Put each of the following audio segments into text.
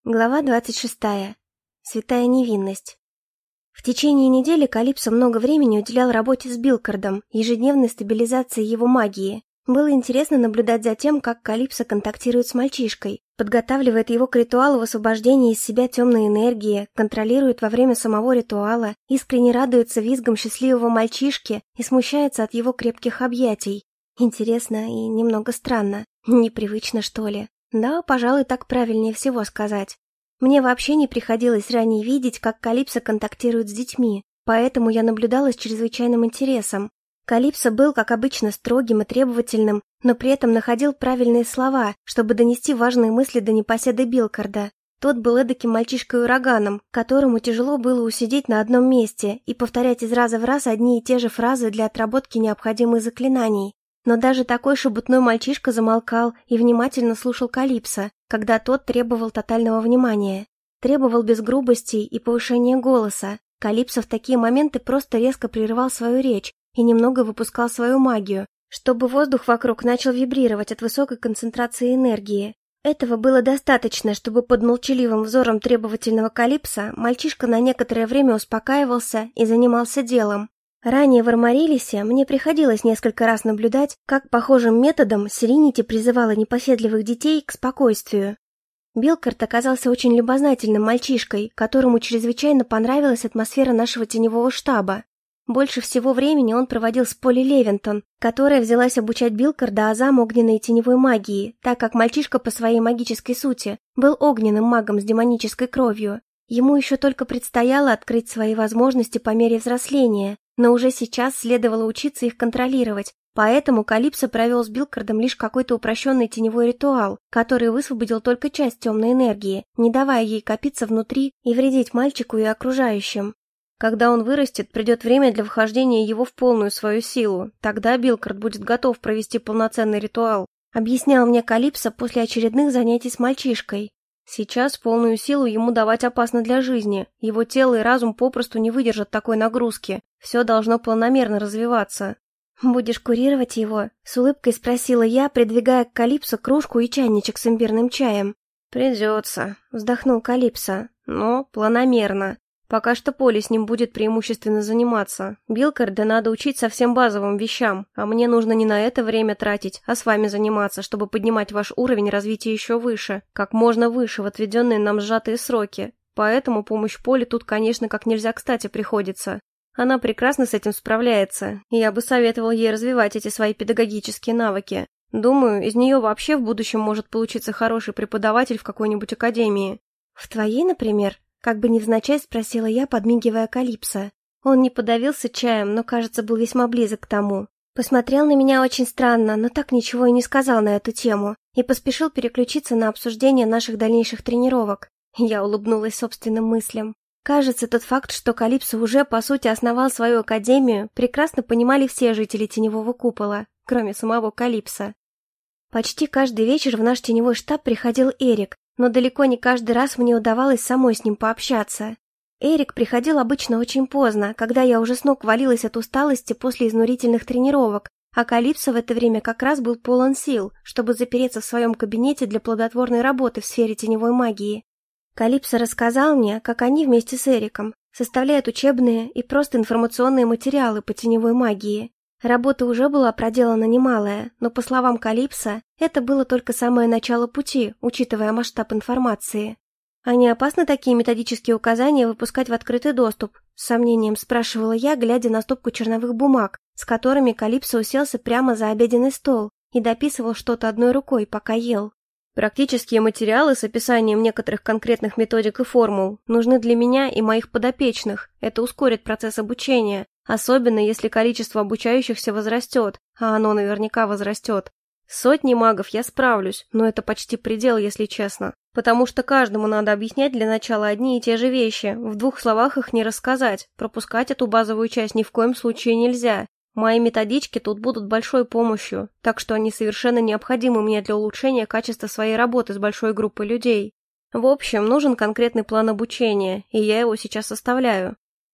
Глава 26. Святая невинность. В течение недели Калипсо много времени уделял работе с Билкардом, ежедневной стабилизации его магии. Было интересно наблюдать за тем, как Калипсо контактирует с мальчишкой, подготавливает его к ритуалу освобождения из себя темной энергии, контролирует во время самого ритуала, искренне радуется визгам счастливого мальчишки и смущается от его крепких объятий. Интересно и немного странно. Непривычно, что ли? Да, пожалуй, так правильнее всего сказать. Мне вообще не приходилось ранее видеть, как Калипсо контактирует с детьми, поэтому я наблюдала с чрезвычайным интересом. Калипсо был, как обычно, строгим и требовательным, но при этом находил правильные слова, чтобы донести важные мысли до непоседы Билкарда. Тот был эдаким мальчишкой-ураганом, которому тяжело было усидеть на одном месте и повторять из раза в раз одни и те же фразы для отработки необходимых заклинаний. Но даже такой шебутной мальчишка замолкал и внимательно слушал Калипсо, когда тот требовал тотального внимания. Требовал без грубостей и повышения голоса. Калипсо в такие моменты просто резко прерывал свою речь и немного выпускал свою магию, чтобы воздух вокруг начал вибрировать от высокой концентрации энергии. Этого было достаточно, чтобы под молчаливым взором требовательного Калипсо мальчишка на некоторое время успокаивался и занимался делом. Ранее в Армарилисе мне приходилось несколько раз наблюдать, как похожим методом Серенити призывала непоседливых детей к спокойствию. Билкард оказался очень любознательным мальчишкой, которому чрезвычайно понравилась атмосфера нашего теневого штаба. Больше всего времени он проводил с Полли Левинтон, которая взялась обучать Билкарда азам огненной и теневой магии, так как мальчишка по своей магической сути был огненным магом с демонической кровью. Ему еще только предстояло открыть свои возможности по мере взросления, но уже сейчас следовало учиться их контролировать, поэтому Калипсо провел с Билкардом лишь какой-то упрощенный теневой ритуал, который высвободил только часть темной энергии, не давая ей копиться внутри и вредить мальчику и окружающим. Когда он вырастет, придет время для вхождения его в полную свою силу, тогда Билкард будет готов провести полноценный ритуал, объяснял мне Калипсо после очередных занятий с мальчишкой. Сейчас полную силу ему давать опасно для жизни, его тело и разум попросту не выдержат такой нагрузки, все должно планомерно развиваться. «Будешь курировать его?» — с улыбкой спросила я, придвигая к Калипсо кружку и чайничек с имбирным чаем. «Придется», — вздохнул Калипсо, — «но планомерно. Пока что Полли с ним будет преимущественно заниматься. Билкарда надо учить совсем базовым вещам, а мне нужно не на это время тратить, а с вами заниматься, чтобы поднимать ваш уровень развития еще выше, как можно выше в отведенные нам сжатые сроки. Поэтому помощь Полли тут, конечно, как нельзя кстати приходится. Она прекрасно с этим справляется, и я бы советовал ей развивать эти свои педагогические навыки. Думаю, из нее вообще в будущем может получиться хороший преподаватель в какой-нибудь академии». «В твоей, например?» Как бы невзначай спросила я, подмигивая Калипсо. Он не подавился чаем, но, кажется, был весьма близок к тому. Посмотрел на меня очень странно, но так ничего и не сказал на эту тему, и поспешил переключиться на обсуждение наших дальнейших тренировок. Я улыбнулась собственным мыслям. Кажется, тот факт, что Калипсо уже, по сути, основал свою академию, прекрасно понимали все жители Теневого Купола, кроме самого Калипсо. Почти каждый вечер в наш теневой штаб приходил Эрик, но далеко не каждый раз мне удавалось самой с ним пообщаться. Эрик приходил обычно очень поздно, когда я уже с ног валилась от усталости после изнурительных тренировок, а Калипсо в это время как раз был полон сил, чтобы запереться в своем кабинете для плодотворной работы в сфере теневой магии. Калипсо рассказал мне, как они вместе с Эриком составляют учебные и просто информационные материалы по теневой магии. Работа уже была проделана немалая, но, по словам Калипсо, это было только самое начало пути, учитывая масштаб информации. «А не опасно такие методические указания выпускать в открытый доступ?» — с сомнением спрашивала я, глядя на стопку черновых бумаг, с которыми Калипсо уселся прямо за обеденный стол и дописывал что-то одной рукой, пока ел. «Практические материалы с описанием некоторых конкретных методик и формул нужны для меня и моих подопечных. Это ускорит процесс обучения, особенно если количество обучающихся возрастет, а оно наверняка возрастет. С сотней магов я справлюсь, но это почти предел, если честно, потому что каждому надо объяснять для начала одни и те же вещи, в двух словах их не рассказать, пропускать эту базовую часть ни в коем случае нельзя. Мои методички тут будут большой помощью, так что они совершенно необходимы мне для улучшения качества своей работы с большой группой людей. В общем, нужен конкретный план обучения, и я его сейчас составляю.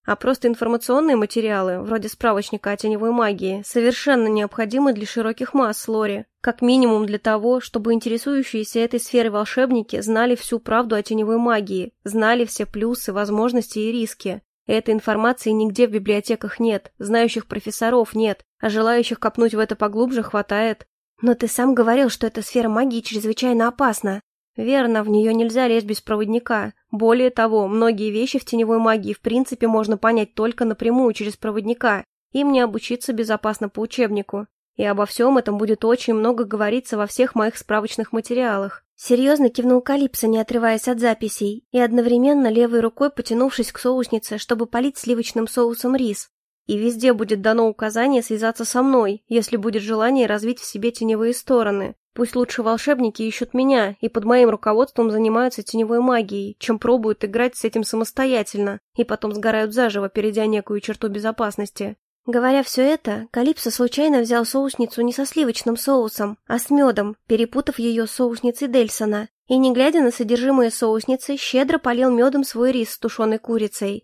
а просто информационные материалы, вроде справочника о теневой магии, совершенно необходимы для широких масс, Лори. Как минимум для того, чтобы интересующиеся этой сферой волшебники знали всю правду о теневой магии, знали все плюсы, возможности и риски. Этой информации нигде в библиотеках нет, знающих профессоров нет, а желающих копнуть в это поглубже хватает. Но ты сам говорил, что эта сфера магии чрезвычайно опасна. Верно, в нее нельзя лезть без проводника. Более того, многие вещи в теневой магии в принципе можно понять только напрямую через проводника. Им не обучиться безопасно по учебнику. И обо всем этом будет очень много говориться во всех моих справочных материалах. Серьезно кивнул Калипсо, не отрываясь от записей, и одновременно левой рукой потянувшись к соуснице, чтобы полить сливочным соусом рис. И везде будет дано указание связаться со мной, если будет желание развить в себе теневые стороны. Пусть лучше волшебники ищут меня и под моим руководством занимаются теневой магией, чем пробуют играть с этим самостоятельно и потом сгорают заживо, перейдя некую черту безопасности. Говоря все это, Калипсо случайно взял соусницу не со сливочным соусом, а с медом, перепутав ее с соусницей Дельсона, и, не глядя на содержимое соусницы, щедро полил медом свой рис с тушеной курицей.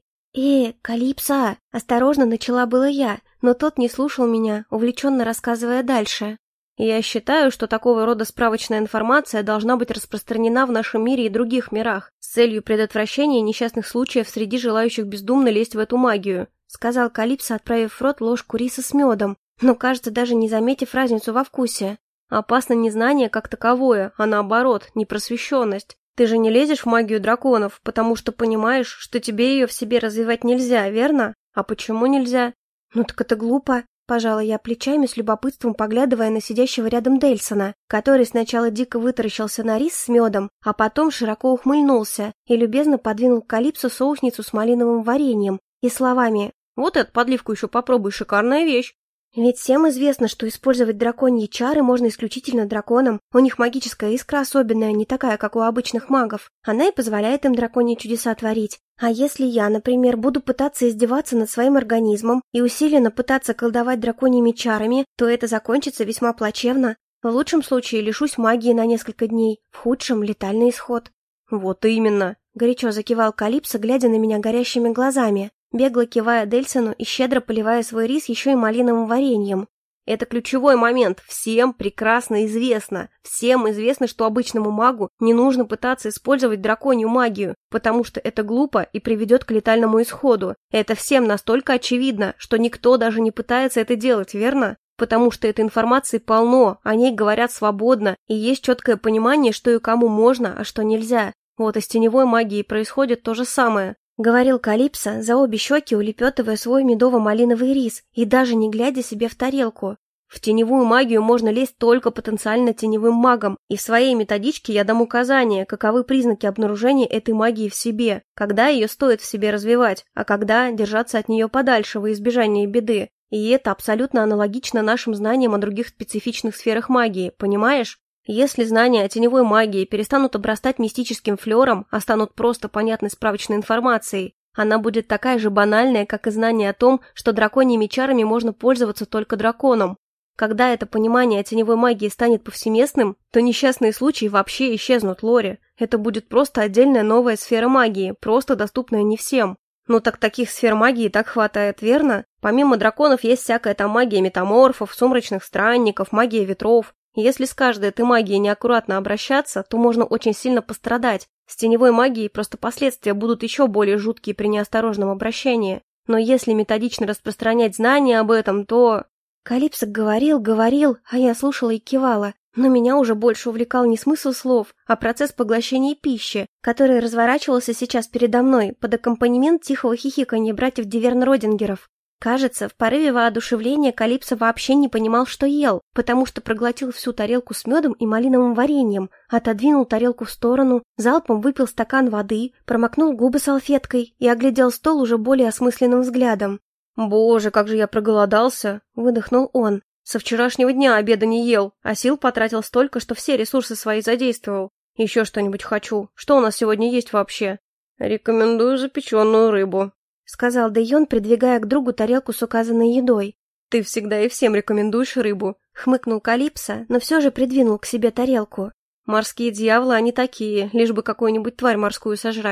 Калипсо!» – осторожно начала было я, но тот не слушал меня, увлеченно рассказывая дальше. «Я считаю, что такого рода справочная информация должна быть распространена в нашем мире и других мирах с целью предотвращения несчастных случаев среди желающих бездумно лезть в эту магию», — сказал Калипсо, отправив в рот ложку риса с медом, но, кажется, даже не заметив разницу во вкусе. «Опасно не знание как таковое, а наоборот, непросвещенность. Ты же не лезешь в магию драконов, потому что понимаешь, что тебе ее в себе развивать нельзя, верно? А почему нельзя?» «Ну так это глупо». Пожала я плечами с любопытством, поглядывая на сидящего рядом Дельсона, который сначала дико вытаращился на рис с медом, а потом широко ухмыльнулся и любезно подвинул к Калипсо соусницу с малиновым вареньем и словами: «Вот эту подливку еще попробуй, шикарная вещь». Ведь всем известно, что использовать драконьи чары можно исключительно драконам. У них магическая искра особенная, не такая, как у обычных магов. Она и позволяет им драконьи чудеса творить. А если я, например, буду пытаться издеваться над своим организмом и усиленно пытаться колдовать драконьими чарами, то это закончится весьма плачевно. В лучшем случае лишусь магии на несколько дней, в худшем — летальный исход. «Вот именно!» — горячо закивал Калипсо, глядя на меня горящими глазами, бегло кивая Дельсону и щедро поливая свой рис еще и малиновым вареньем. «Это ключевой момент. Всем прекрасно известно. Всем известно, что обычному магу не нужно пытаться использовать драконью магию, потому что это глупо и приведет к летальному исходу. Это всем настолько очевидно, что никто даже не пытается это делать, верно? Потому что этой информации полно, о ней говорят свободно, и есть четкое понимание, что и кому можно, а что нельзя. Вот и с теневой магией происходит то же самое», — говорил Калипсо, за обе щеки улепетывая свой медово-малиновый рис и даже не глядя себе в тарелку. «В теневую магию можно лезть только потенциально теневым магом, и в своей методичке я дам указания, каковы признаки обнаружения этой магии в себе, когда ее стоит в себе развивать, а когда держаться от нее подальше во избежание беды. И это абсолютно аналогично нашим знаниям о других специфичных сферах магии, понимаешь? Если знания о теневой магии перестанут обрастать мистическим флером, а станут просто понятной справочной информацией, она будет такая же банальная, как и знание о том, что драконьими чарами можно пользоваться только драконом. Когда это понимание о теневой магии станет повсеместным, то несчастные случаи вообще исчезнут, Лори. Это будет просто отдельная новая сфера магии, просто доступная не всем. Ну так таких сфер магии так хватает, верно? Помимо драконов есть всякая там магия метаморфов, сумрачных странников, магия ветров. Если с каждой этой магией неаккуратно обращаться, то можно очень сильно пострадать. С теневой магией просто последствия будут еще более жуткие при неосторожном обращении. Но если методично распространять знания об этом, то... Калипсо говорил, а я слушала и кивала. Но меня уже больше увлекал не смысл слов, а процесс поглощения пищи, который разворачивался сейчас передо мной под аккомпанемент тихого хихиканья братьев Диверн-Родингеров. Кажется, в порыве воодушевления Калипсо вообще не понимал, что ел, потому что проглотил всю тарелку с медом и малиновым вареньем, отодвинул тарелку в сторону, залпом выпил стакан воды, промокнул губы салфеткой и оглядел стол уже более осмысленным взглядом. «Боже, как же я проголодался!» — выдохнул он. «Со вчерашнего дня обеда не ел, а сил потратил столько, что все ресурсы свои задействовал. Еще что-нибудь хочу. Что у нас сегодня есть вообще?» «Рекомендую запеченную рыбу», — сказал Дэйон, придвигая к другу тарелку с указанной едой. «Ты всегда и всем рекомендуешь рыбу», — хмыкнул Калипсо, но все же придвинул к себе тарелку. «Морские дьяволы они такие, лишь бы какую-нибудь тварь морскую сожрать.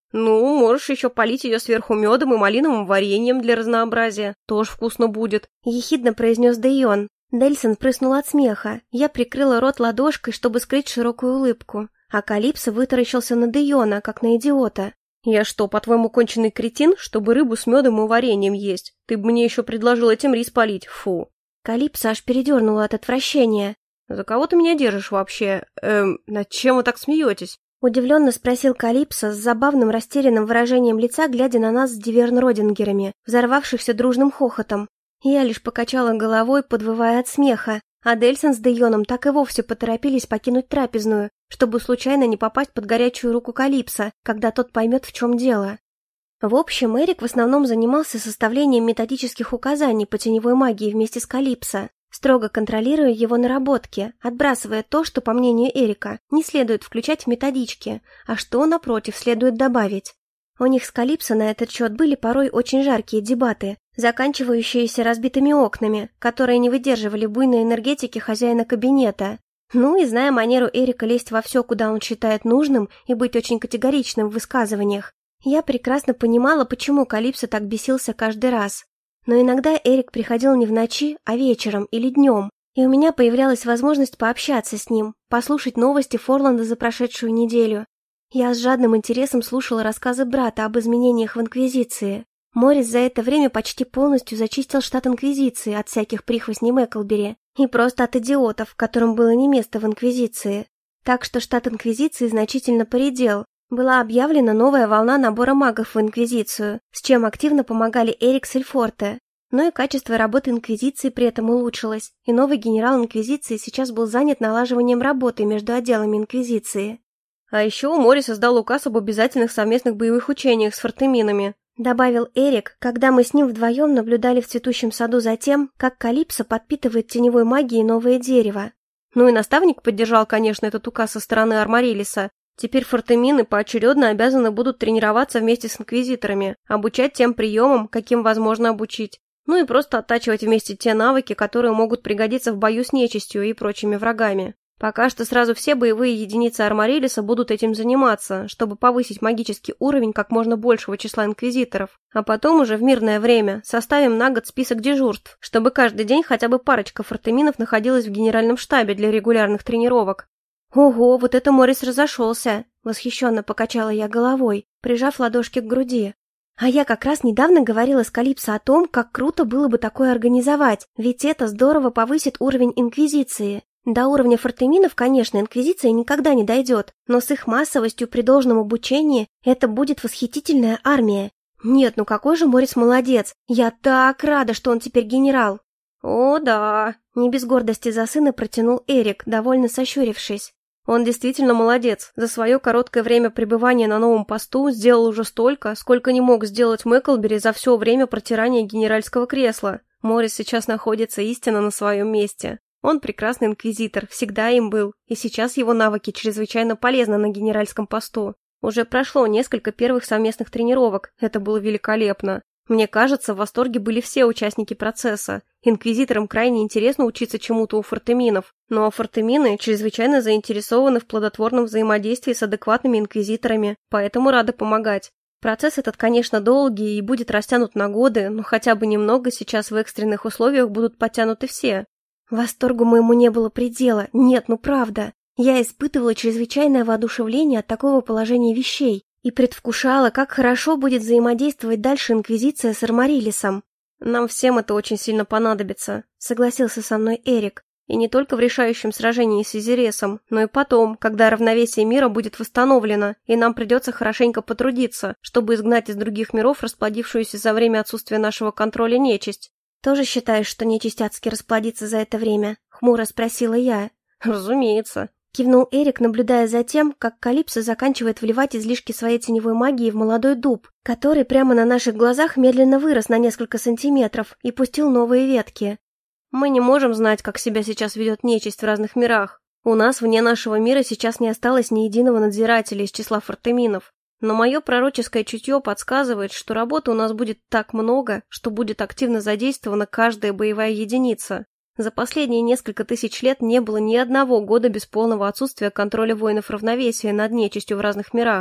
Ну, можешь еще полить ее сверху медом и малиновым вареньем для разнообразия. Тоже вкусно будет. Ехидно произнес Дэйон. Дельсон прыснул от смеха. Я прикрыла рот ладошкой, чтобы скрыть широкую улыбку. А Калипсо вытаращился на Дэйона, как на идиота. Я что, по-твоему, конченый кретин, чтобы рыбу с медом и вареньем есть? Ты бы мне еще предложил этим рис полить, фу. Калипсо аж передернуло от отвращения. За кого ты меня держишь вообще? Над чем вы так смеетесь? Удивленно спросил Калипсо с забавным растерянным выражением лица, глядя на нас с Диверн-Родингерами, взорвавшихся дружным хохотом. Я лишь покачала головой, подвывая от смеха, а Дельсон с Дэйоном так и вовсе поторопились покинуть трапезную, чтобы случайно не попасть под горячую руку Калипсо, когда тот поймет, в чем дело. В общем, Эрик в основном занимался составлением методических указаний по теневой магии вместе с Калипсо, строго контролируя его наработки, отбрасывая то, что, по мнению Эрика, не следует включать в методички, а что, напротив, следует добавить. У них с Калипсо на этот счет были порой очень жаркие дебаты, заканчивающиеся разбитыми окнами, которые не выдерживали буйной энергетики хозяина кабинета. Ну и зная манеру Эрика лезть во все, куда он считает нужным, и быть очень категоричным в высказываниях, я прекрасно понимала, почему Калипсо так бесился каждый раз. Но иногда Эрик приходил не в ночи, а вечером или днем, и у меня появлялась возможность пообщаться с ним, послушать новости Форланда за прошедшую неделю. Я с жадным интересом слушала рассказы брата об изменениях в Инквизиции. Моррис за это время почти полностью зачистил штат Инквизиции от всяких прихвостней Мэклбери и просто от идиотов, которым было не место в Инквизиции. Так что штат Инквизиции значительно поредел. Была объявлена новая волна набора магов в Инквизицию, с чем активно помогали Эрик с Эльфорте. Но и качество работы Инквизиции при этом улучшилось, и новый генерал Инквизиции сейчас был занят налаживанием работы между отделами Инквизиции. А еще Моррис издал указ об обязательных совместных боевых учениях с фортеминами, добавил Эрик, когда мы с ним вдвоем наблюдали в цветущем саду за тем, как Калипсо подпитывает теневой магией новое дерево. Ну и наставник поддержал, конечно, этот указ со стороны Армарелиса. Теперь фортемины поочередно обязаны будут тренироваться вместе с инквизиторами, обучать тем приемам, каким возможно обучить. Ну и просто оттачивать вместе те навыки, которые могут пригодиться в бою с нечистью и прочими врагами. Пока что сразу все боевые единицы Армарелиса будут этим заниматься, чтобы повысить магический уровень как можно большего числа инквизиторов. А потом уже в мирное время составим на год список дежурств, чтобы каждый день хотя бы парочка фортеминов находилась в генеральном штабе для регулярных тренировок. «Ого, вот это Моррис разошелся!» — восхищенно покачала я головой, прижав ладошки к груди. «А я как раз недавно говорила с Калипсо о том, как круто было бы такое организовать, ведь это здорово повысит уровень Инквизиции. До уровня фортеминов, конечно, Инквизиция никогда не дойдет, но с их массовостью при должном обучении это будет восхитительная армия. Нет, ну какой же Моррис молодец! Я так рада, что он теперь генерал!» «О, да!» — не без гордости за сына протянул Эрик, довольно сощурившись. Он действительно молодец. За свое короткое время пребывания на новом посту сделал уже столько, сколько не мог сделать Мэклбери за все время протирания генеральского кресла. Моррис сейчас находится истинно на своем месте. Он прекрасный инквизитор, всегда им был, и сейчас его навыки чрезвычайно полезны на генеральском посту. Уже прошло несколько первых совместных тренировок, это было великолепно. Мне кажется, в восторге были все участники процесса. Инквизиторам крайне интересно учиться чему-то у фортеминов, но фортемины чрезвычайно заинтересованы в плодотворном взаимодействии с адекватными инквизиторами, поэтому рады помогать. Процесс этот, конечно, долгий и будет растянут на годы, но хотя бы немного сейчас в экстренных условиях будут подтянуты все. Восторгу моему не было предела, нет, ну правда. Я испытывала чрезвычайное воодушевление от такого положения вещей и предвкушала, как хорошо будет взаимодействовать дальше Инквизиция с Армарелисом. «Нам всем это очень сильно понадобится», — согласился со мной Эрик. «И не только в решающем сражении с Изересом, но и потом, когда равновесие мира будет восстановлено, и нам придется хорошенько потрудиться, чтобы изгнать из других миров расплодившуюся за время отсутствия нашего контроля нечисть». «Тоже считаешь, что нечисть адски расплодится за это время?» — хмуро спросила я. «Разумеется», — кивнул Эрик, наблюдая за тем, как Калипсо заканчивает вливать излишки своей теневой магии в молодой дуб, который прямо на наших глазах медленно вырос на несколько сантиметров и пустил новые ветки. «Мы не можем знать, как себя сейчас ведет нечисть в разных мирах. У нас вне нашего мира сейчас не осталось ни единого надзирателя из числа фортеминов. Но мое пророческое чутье подсказывает, что работы у нас будет так много, что будет активно задействована каждая боевая единица. За последние несколько тысяч лет не было ни одного года без полного отсутствия контроля воинов равновесия над нечистью в разных мирах.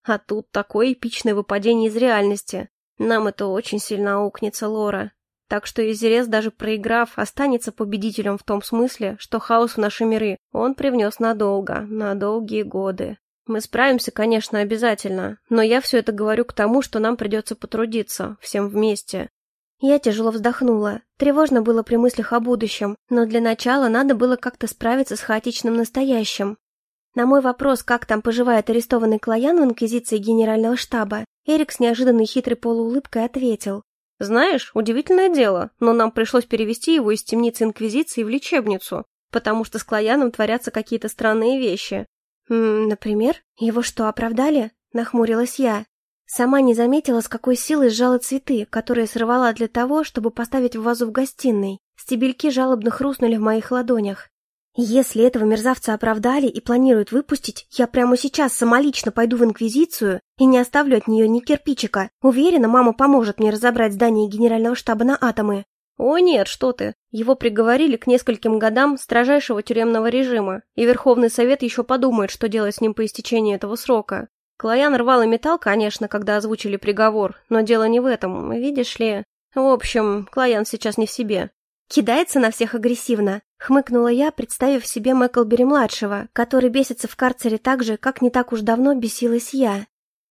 А тут такое эпичное выпадение из реальности. Нам это очень сильно аукнется, Лора. Так что Изерес, даже проиграв, останется победителем в том смысле, что хаос в наши миры он привнес надолго, на долгие годы. Мы справимся, конечно, обязательно, но я все это говорю к тому, что нам придется потрудиться, всем вместе. Я тяжело вздохнула. Тревожно было при мыслях о будущем, но для начала надо было как-то справиться с хаотичным настоящим. На мой вопрос, как там поживает арестованный Клоян в инквизиции генерального штаба, Эрик с неожиданной хитрой полуулыбкой ответил. Знаешь, удивительное дело, но нам пришлось перевести его из темницы инквизиции в лечебницу, потому что с Клояном творятся какие-то странные вещи. Например? Его что, оправдали? Нахмурилась я. Сама не заметила, с какой силой сжала цветы, которые сорвала для того, чтобы поставить в вазу в гостиной. Стебельки жалобно хрустнули в моих ладонях. Если этого мерзавца оправдали и планируют выпустить, я прямо сейчас самолично пойду в инквизицию и не оставлю от нее ни кирпичика. Уверена, мама поможет мне разобрать здание генерального штаба на атомы. О нет, что ты. Его приговорили к нескольким годам строжайшего тюремного режима, и Верховный Совет еще подумает, что делать с ним по истечении этого срока. Клоян рвал и металл, конечно, когда озвучили приговор, но дело не в этом, видишь ли. В общем, Клоян сейчас не в себе. Кидается на всех агрессивно, хмыкнула я, представив себе Мэклбери-младшего, который бесится в карцере так же, как не так уж давно бесилась я.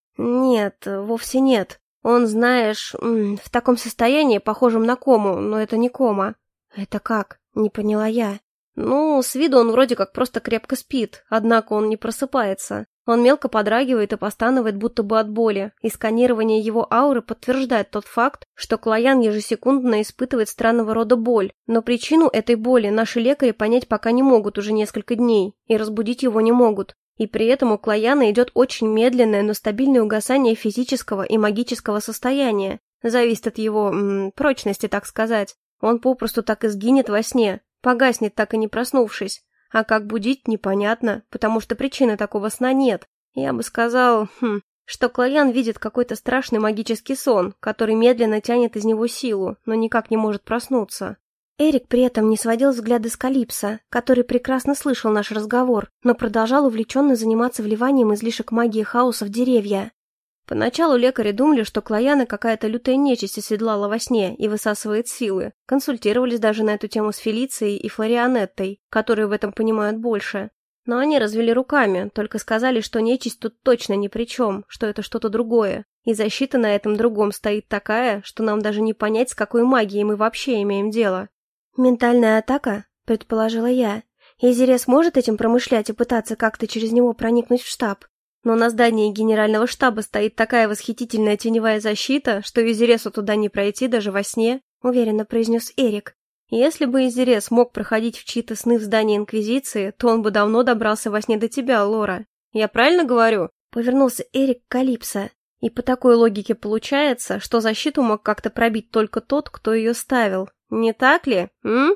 Нет, вовсе нет. Он, знаешь, в таком состоянии, похожем на кому, но это не кома. Это как? Не поняла я. Ну, с виду он вроде как просто крепко спит, однако он не просыпается. Он мелко подрагивает и постанывает будто бы от боли, и сканирование его ауры подтверждает тот факт, что Клоян ежесекундно испытывает странного рода боль, но причину этой боли наши лекари понять пока не могут уже несколько дней, и разбудить его не могут. И при этом у Клояна идет очень медленное, но стабильное угасание физического и магического состояния. Зависит от его, прочности, так сказать. Он попросту так и сгинет во сне, погаснет, так и не проснувшись. А как будить, непонятно, потому что причины такого сна нет. Я бы сказал, что Клоян видит какой-то страшный магический сон, который медленно тянет из него силу, но никак не может проснуться. Эрик при этом не сводил взгляда с Калипсо, который прекрасно слышал наш разговор, но продолжал увлеченно заниматься вливанием излишек магии хаоса в деревья. Поначалу лекари думали, что Клояна какая-то лютая нечисть оседлала во сне и высасывает силы. Консультировались даже на эту тему с Фелицией и Флорианеттой, которые в этом понимают больше. Но они развели руками, только сказали, что нечисть тут точно ни при чем, что это что-то другое. И защита на этом другом стоит такая, что нам даже не понять, с какой магией мы вообще имеем дело. «Ментальная атака?» – предположила я. «Изерес может этим промышлять и пытаться как-то через него проникнуть в штаб?» Но на здании генерального штаба стоит такая восхитительная теневая защита, что Изересу туда не пройти даже во сне, уверенно произнес Эрик. Если бы Изерес мог проходить в чьи-то сны в здании Инквизиции, то он бы давно добрался во сне до тебя, Лора. Я правильно говорю? Повернулся Эрик к Калипсо. И по такой логике получается, что защиту мог как-то пробить только тот, кто ее ставил. Не так ли,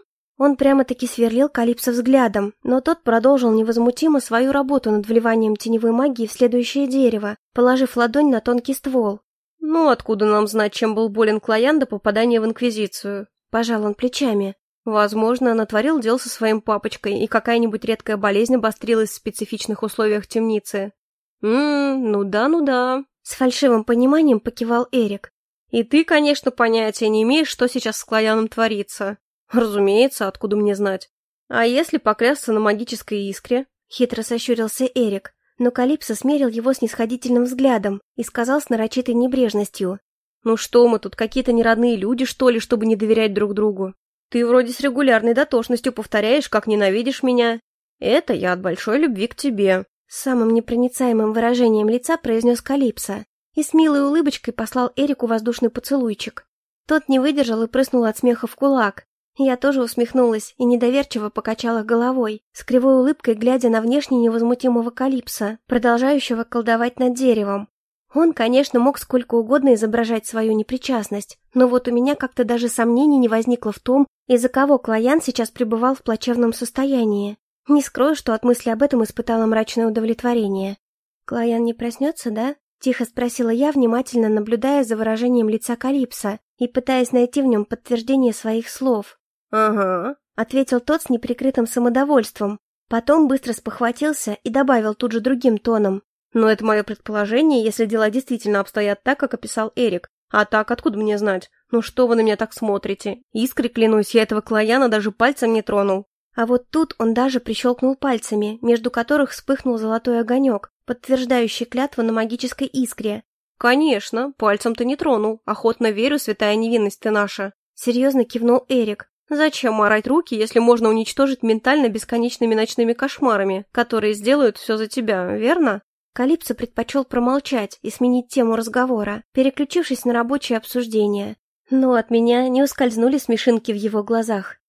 Он прямо-таки сверлил Калипсо взглядом, но тот продолжил невозмутимо свою работу над вливанием теневой магии в следующее дерево, положив ладонь на тонкий ствол. «Ну, откуда нам знать, чем был болен Клоян до попадания в Инквизицию?» Пожал он плечами. «Возможно, натворил дел со своим папочкой, и какая-нибудь редкая болезнь обострилась в специфичных условиях темницы». Ну да. С фальшивым пониманием покивал Эрик. «И ты, конечно, понятия не имеешь, что сейчас с Клояном творится». «Разумеется, откуда мне знать? А если поклясться на магической искре?» Хитро сощурился Эрик, но Калипсо смерил его снисходительным взглядом и сказал с нарочитой небрежностью. «Ну что мы тут, какие-то неродные люди, что ли, чтобы не доверять друг другу? Ты вроде с регулярной дотошностью повторяешь, как ненавидишь меня. Это я от большой любви к тебе». С самым непроницаемым выражением лица произнес Калипсо и с милой улыбочкой послал Эрику воздушный поцелуйчик. Тот не выдержал и прыснул от смеха в кулак. Я тоже усмехнулась и недоверчиво покачала головой, с кривой улыбкой глядя на внешне невозмутимого Калипсо, продолжающего колдовать над деревом. Он, конечно, мог сколько угодно изображать свою непричастность, но вот у меня как-то даже сомнений не возникло в том, из-за кого Клоян сейчас пребывал в плачевном состоянии. Не скрою, что от мысли об этом испытала мрачное удовлетворение. «Клоян не проснется, да?» — тихо спросила я, внимательно наблюдая за выражением лица Калипсо и пытаясь найти в нем подтверждение своих слов. «Ага», — ответил тот с неприкрытым самодовольством. Потом быстро спохватился и добавил тут же другим тоном. Но это мое предположение, если дела действительно обстоят так, как описал Эрик. А так, откуда мне знать? Ну что вы на меня так смотрите? Искре клянусь, я этого Клояна даже пальцем не тронул. А вот тут он даже прищелкнул пальцами, между которых вспыхнул золотой огонек, подтверждающий клятву на магической искре. «Конечно, пальцем-то не тронул. Охотно верю, святая невинность ты наша». Серьезно кивнул Эрик. «Зачем морать руки, если можно уничтожить ментально бесконечными ночными кошмарами, которые сделают все за тебя, верно?» Калипсо предпочел промолчать и сменить тему разговора, переключившись на рабочее обсуждение. Но от меня не ускользнули смешинки в его глазах.